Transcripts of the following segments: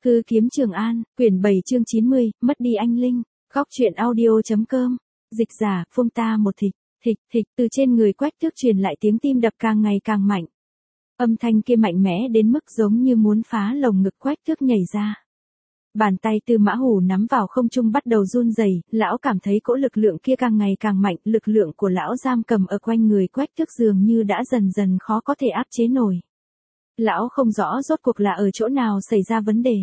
Hư kiếm Trường An, quyển 7 chương 90, mất đi anh Linh. Góc truyện audio.com. Dịch giả, phông ta một thịch, từ trên người Quách Tước truyền lại tiếng tim đập càng ngày càng mạnh. Âm thanh kia mạnh mẽ đến mức giống như muốn phá lồng ngực Quách Tước nhảy ra. Bàn tay Tư Mã Hủ nắm vào không trung bắt đầu run rẩy, lão cảm thấy cỗ lực lượng kia càng ngày càng mạnh, lực lượng của lão giam cầm ở quanh người Quách Tước dường như đã dần dần khó có thể áp chế nổi. Lão không rõ rốt cuộc là ở chỗ nào xảy ra vấn đề.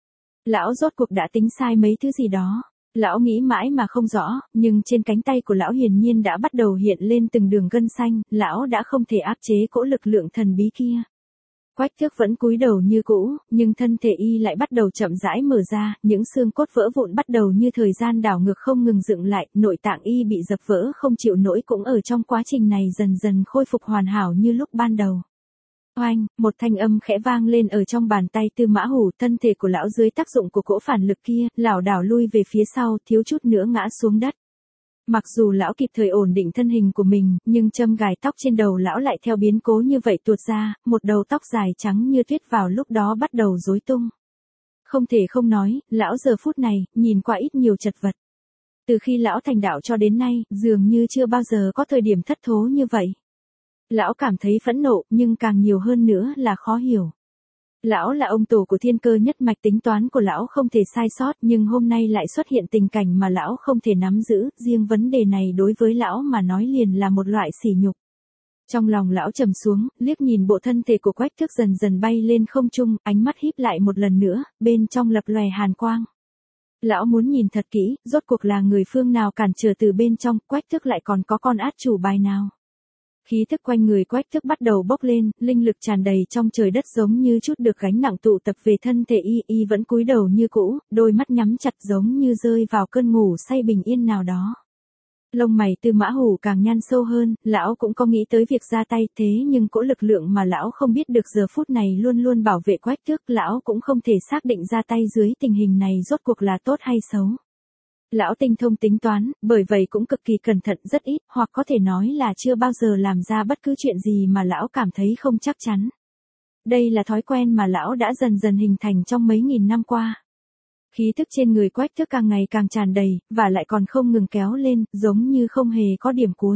Lão rốt cuộc đã tính sai mấy thứ gì đó. Lão nghĩ mãi mà không rõ, nhưng trên cánh tay của lão hiển nhiên đã bắt đầu hiện lên từng đường gân xanh, lão đã không thể áp chế cỗ lực lượng thần bí kia. Quách Tước vẫn cúi đầu như cũ, nhưng thân thể y lại bắt đầu chậm rãi mở ra, những xương cốt vỡ vụn bắt đầu như thời gian đảo ngược không ngừng dựng lại, nội tạng y bị dập vỡ không chịu nổi cũng ở trong quá trình này dần dần khôi phục hoàn hảo như lúc ban đầu. Oanh, một thanh âm khẽ vang lên ở trong bàn tay Tư Mã Hủ, thân thể của lão dưới tác dụng của cỗ phản lực kia, lảo đảo lui về phía sau, thiếu chút nữa ngã xuống đất. Mặc dù lão kịp thời ổn định thân hình của mình, nhưng châm gài tóc trên đầu lão lại theo biến cố như vậy tuột ra, một đầu tóc dài trắng như tuyết vào lúc đó bắt đầu rối tung. Không thể không nói, lão giờ phút này, nhìn qua ít nhiều chật vật. Từ khi lão thành đạo cho đến nay, dường như chưa bao giờ có thời điểm thất thố như vậy. Lão cảm thấy phẫn nộ, nhưng càng nhiều hơn nữa là khó hiểu. Lão là ông tổ của thiên cơ nhất mạch, tính toán của lão không thể sai sót, nhưng hôm nay lại xuất hiện tình cảnh mà lão không thể nắm giữ, riêng vấn đề này đối với lão mà nói liền là một loại sỉ nhục. Trong lòng lão trầm xuống, liếc nhìn bộ thân thể của Quách Tước dần dần bay lên không trung, ánh mắt híp lại một lần nữa, bên trong lập lòe hàn quang. Lão muốn nhìn thật kỹ, rốt cuộc là người phương nào cản trở từ bên trong, Quách Tước lại còn có con át chủ bài nào. Khí thức quanh người Quách Tước bắt đầu bốc lên, linh lực tràn đầy trong trời đất giống như chút được gánh nặng tụ tập về thân thể y vẫn cúi đầu như cũ, đôi mắt nhắm chặt giống như rơi vào cơn ngủ say bình yên nào đó. Lông mày Tư Mã Hủ càng nhăn sâu hơn, lão cũng có nghĩ tới việc ra tay, thế nhưng cỗ lực lượng mà lão không biết được giờ phút này luôn luôn bảo vệ Quách Tước, lão cũng không thể xác định ra tay dưới tình hình này rốt cuộc là tốt hay xấu. Lão tinh thông tính toán, bởi vậy cũng cực kỳ cẩn thận rất ít, hoặc có thể nói là chưa bao giờ làm ra bất cứ chuyện gì mà lão cảm thấy không chắc chắn. Đây là thói quen mà lão đã dần dần hình thành trong mấy nghìn năm qua. Khí tức trên người Quách Tước càng ngày càng tràn đầy, và lại còn không ngừng kéo lên, giống như không hề có điểm cuối.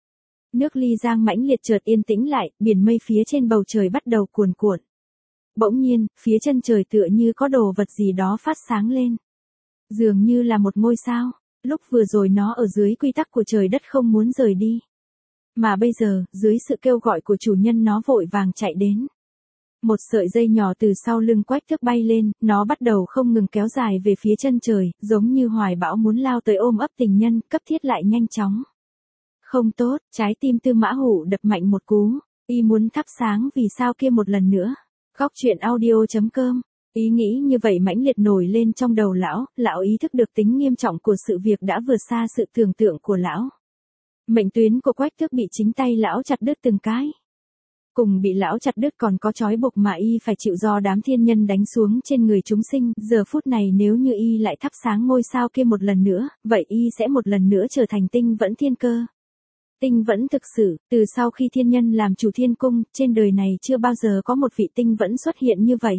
Nước Ly Giang mãnh liệt chợt yên tĩnh lại, biển mây phía trên bầu trời bắt đầu cuồn cuộn. Bỗng nhiên, phía chân trời tựa như có đồ vật gì đó phát sáng lên. Dường như là một ngôi sao, lúc vừa rồi nó ở dưới quy tắc của trời đất không muốn rời đi. Mà bây giờ, dưới sự kêu gọi của chủ nhân nó vội vàng chạy đến. Một sợi dây nhỏ từ sau lưng Quách Tước bay lên, nó bắt đầu không ngừng kéo dài về phía chân trời, giống như hoài bão muốn lao tới ôm ấp tình nhân, cấp thiết lại nhanh chóng. Không tốt, trái tim Tư Mã Hủ đập mạnh một cú, y muốn thắp sáng vì sao kia một lần nữa. Góc truyện audio.com. Ý nghĩ như vậy mãnh liệt nổi lên trong đầu lão ý thức được tính nghiêm trọng của sự việc đã vượt xa sự tưởng tượng của lão. Mệnh tuyến của Quách Tước bị chính tay lão chặt đứt từng cái. Cùng bị lão chặt đứt còn có trói buộc mà y phải chịu do đám thiên nhân đánh xuống trên người chúng sinh, giờ phút này nếu như y lại thắp sáng ngôi sao kia một lần nữa, vậy y sẽ một lần nữa trở thành tinh vẫn thiên cơ. Tinh vẫn thực sự, từ sau khi thiên nhân làm chủ thiên cung, trên đời này chưa bao giờ có một vị tinh vẫn xuất hiện như vậy.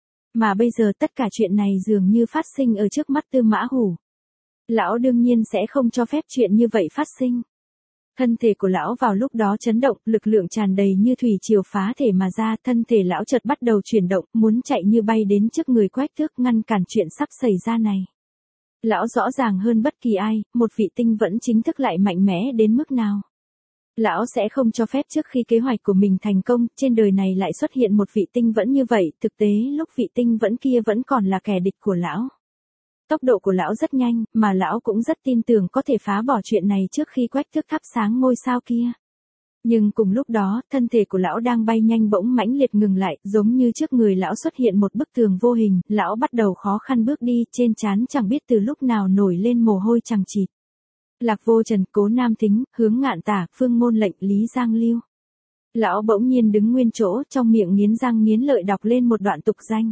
Mà bây giờ tất cả chuyện này dường như phát sinh ở trước mắt Tư Mã Hủ. Lão đương nhiên sẽ không cho phép chuyện như vậy phát sinh. Thân thể của lão vào lúc đó chấn động, lực lượng tràn đầy như thủy triều phá thể mà ra, thân thể lão chợt bắt đầu chuyển động, muốn chạy như bay đến trước người Quách Tước ngăn cản chuyện sắp xảy ra này. Lão rõ ràng hơn bất kỳ ai, một vị tinh vẫn chính thức lại mạnh mẽ đến mức nào. Lão sẽ không cho phép trước khi kế hoạch của mình thành công, trên đời này lại xuất hiện một vị tinh vẫn như vậy, thực tế lúc vị tinh vẫn kia vẫn còn là kẻ địch của lão. Tốc độ của lão rất nhanh, mà lão cũng rất tin tưởng có thể phá bỏ chuyện này trước khi Quách Tước thắp sáng ngôi sao kia. Nhưng cùng lúc đó, thân thể của lão đang bay nhanh bỗng mãnh liệt ngừng lại, giống như trước người lão xuất hiện một bức tường vô hình, lão bắt đầu khó khăn bước đi, trên trán chẳng biết từ lúc nào nổi lên mồ hôi chằng chịt. Lạc Vô Trần, Cố Nam Thính, Hướng Ngạn Tả, Phương Ngôn Lệnh, Lý Giang Lưu. Lão bỗng nhiên đứng nguyên chỗ, trong miệng nghiến răng nghiến lợi đọc lên một đoạn tục danh.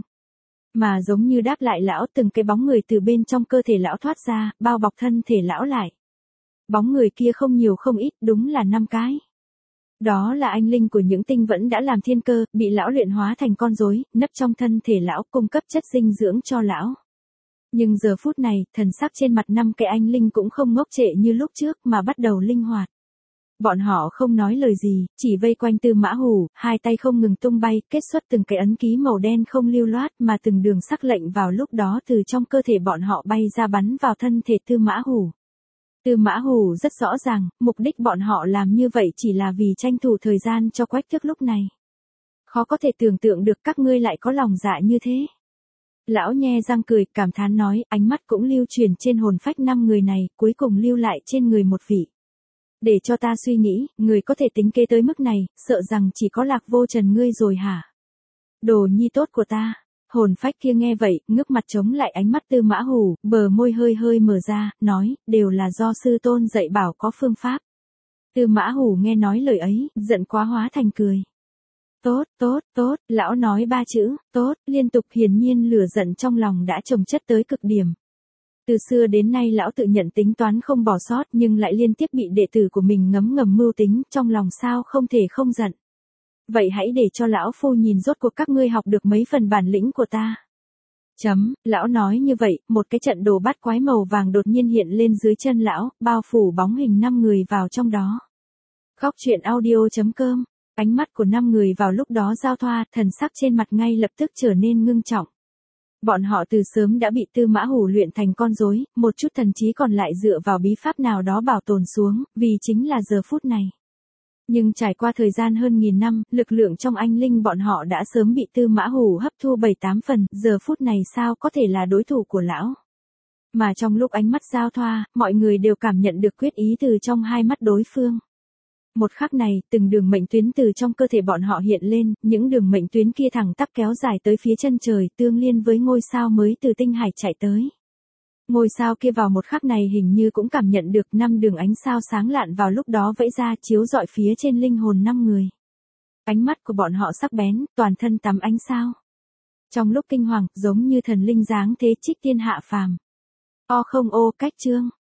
Mà giống như đáp lại lão, từng cái bóng người từ bên trong cơ thể lão thoát ra, bao bọc thân thể lão lại. Bóng người kia không nhiều không ít, đúng là 5 cái. Đó là anh linh của những tinh vẫn đã làm thiên cơ, bị lão luyện hóa thành con rối, nấp trong thân thể lão, cung cấp chất dinh dưỡng cho lão. Nhưng giờ phút này, thần sắc trên mặt 5 cái anh linh cũng không ngốc trệ như lúc trước mà bắt đầu linh hoạt. Bọn họ không nói lời gì, chỉ vây quanh Tư Mã Hủ, hai tay không ngừng tung bay, kết xuất từng cái ấn ký màu đen không lưu loát mà từng đường sắc lệnh vào lúc đó từ trong cơ thể bọn họ bay ra bắn vào thân thể Tư Mã Hủ. Tư Mã Hủ rất rõ ràng, mục đích bọn họ làm như vậy chỉ là vì tranh thủ thời gian cho Quách Tước lúc này. Khó có thể tưởng tượng được các ngươi lại có lòng dạ như thế. Lão nhe răng cười, cảm thán nói, ánh mắt cũng lưu truyền trên hồn phách 5 người này, cuối cùng lưu lại trên người một vị. Để cho ta suy nghĩ, người có thể tính kế tới mức này, sợ rằng chỉ có Lạc Vô Trần ngươi rồi hả? Đồ nhi tốt của ta. Hồn phách kia nghe vậy, ngước mặt chống lại ánh mắt Tư Mã Hủ, bờ môi hơi hơi mở ra, nói, đều là do sư tôn dạy bảo có phương pháp. Tư Mã Hủ nghe nói lời ấy, giận quá hóa thành cười. Tốt, tốt, tốt, lão nói 3 chữ, tốt, liên tục, hiển nhiên lửa giận trong lòng đã chồng chất tới cực điểm. Từ xưa đến nay lão tự nhận tính toán không bỏ sót nhưng lại liên tiếp bị đệ tử của mình ngấm ngầm mưu tính, trong lòng sao không thể không giận. Vậy hãy để cho lão phu nhìn rốt cuộc các ngươi học được mấy phần bản lĩnh của ta. Lão nói như vậy, một cái trận đồ bát quái màu vàng đột nhiên hiện lên dưới chân lão, bao phủ bóng hình 5 người vào trong đó. Góc truyện audio.com, ánh mắt của 5 người vào lúc đó giao thoa, thần sắc trên mặt ngay lập tức trở nên ngưng trọng. Bọn họ từ sớm đã bị Tư Mã Hủ luyện thành con rối, một chút thần trí còn lại dựa vào bí pháp nào đó bảo tồn xuống, vì chính là giờ phút này. Nhưng trải qua thời gian hơn 1000 năm, lực lượng trong anh linh bọn họ đã sớm bị Tư Mã Hủ hấp thu 7-8 phần, giờ phút này sao có thể là đối thủ của lão. Mà trong lúc ánh mắt giao thoa, mọi người đều cảm nhận được quyết ý từ trong hai mắt đối phương. Một khắc này, từng đường mệnh tuyến từ trong cơ thể bọn họ hiện lên, những đường mệnh tuyến kia thẳng tắp kéo dài tới phía chân trời, tương liên với ngôi sao mới từ tinh hải chạy tới. Ngôi sao kia vào một khắc này hình như cũng cảm nhận được 5 đường ánh sao sáng lạn vào lúc đó vẫy ra chiếu rọi phía trên linh hồn 5 người. Ánh mắt của bọn họ sắc bén, toàn thân tắm ánh sao. Trong lúc kinh hoàng, giống như thần linh dáng thế trích tiên hạ phàm. O không ô cách chương.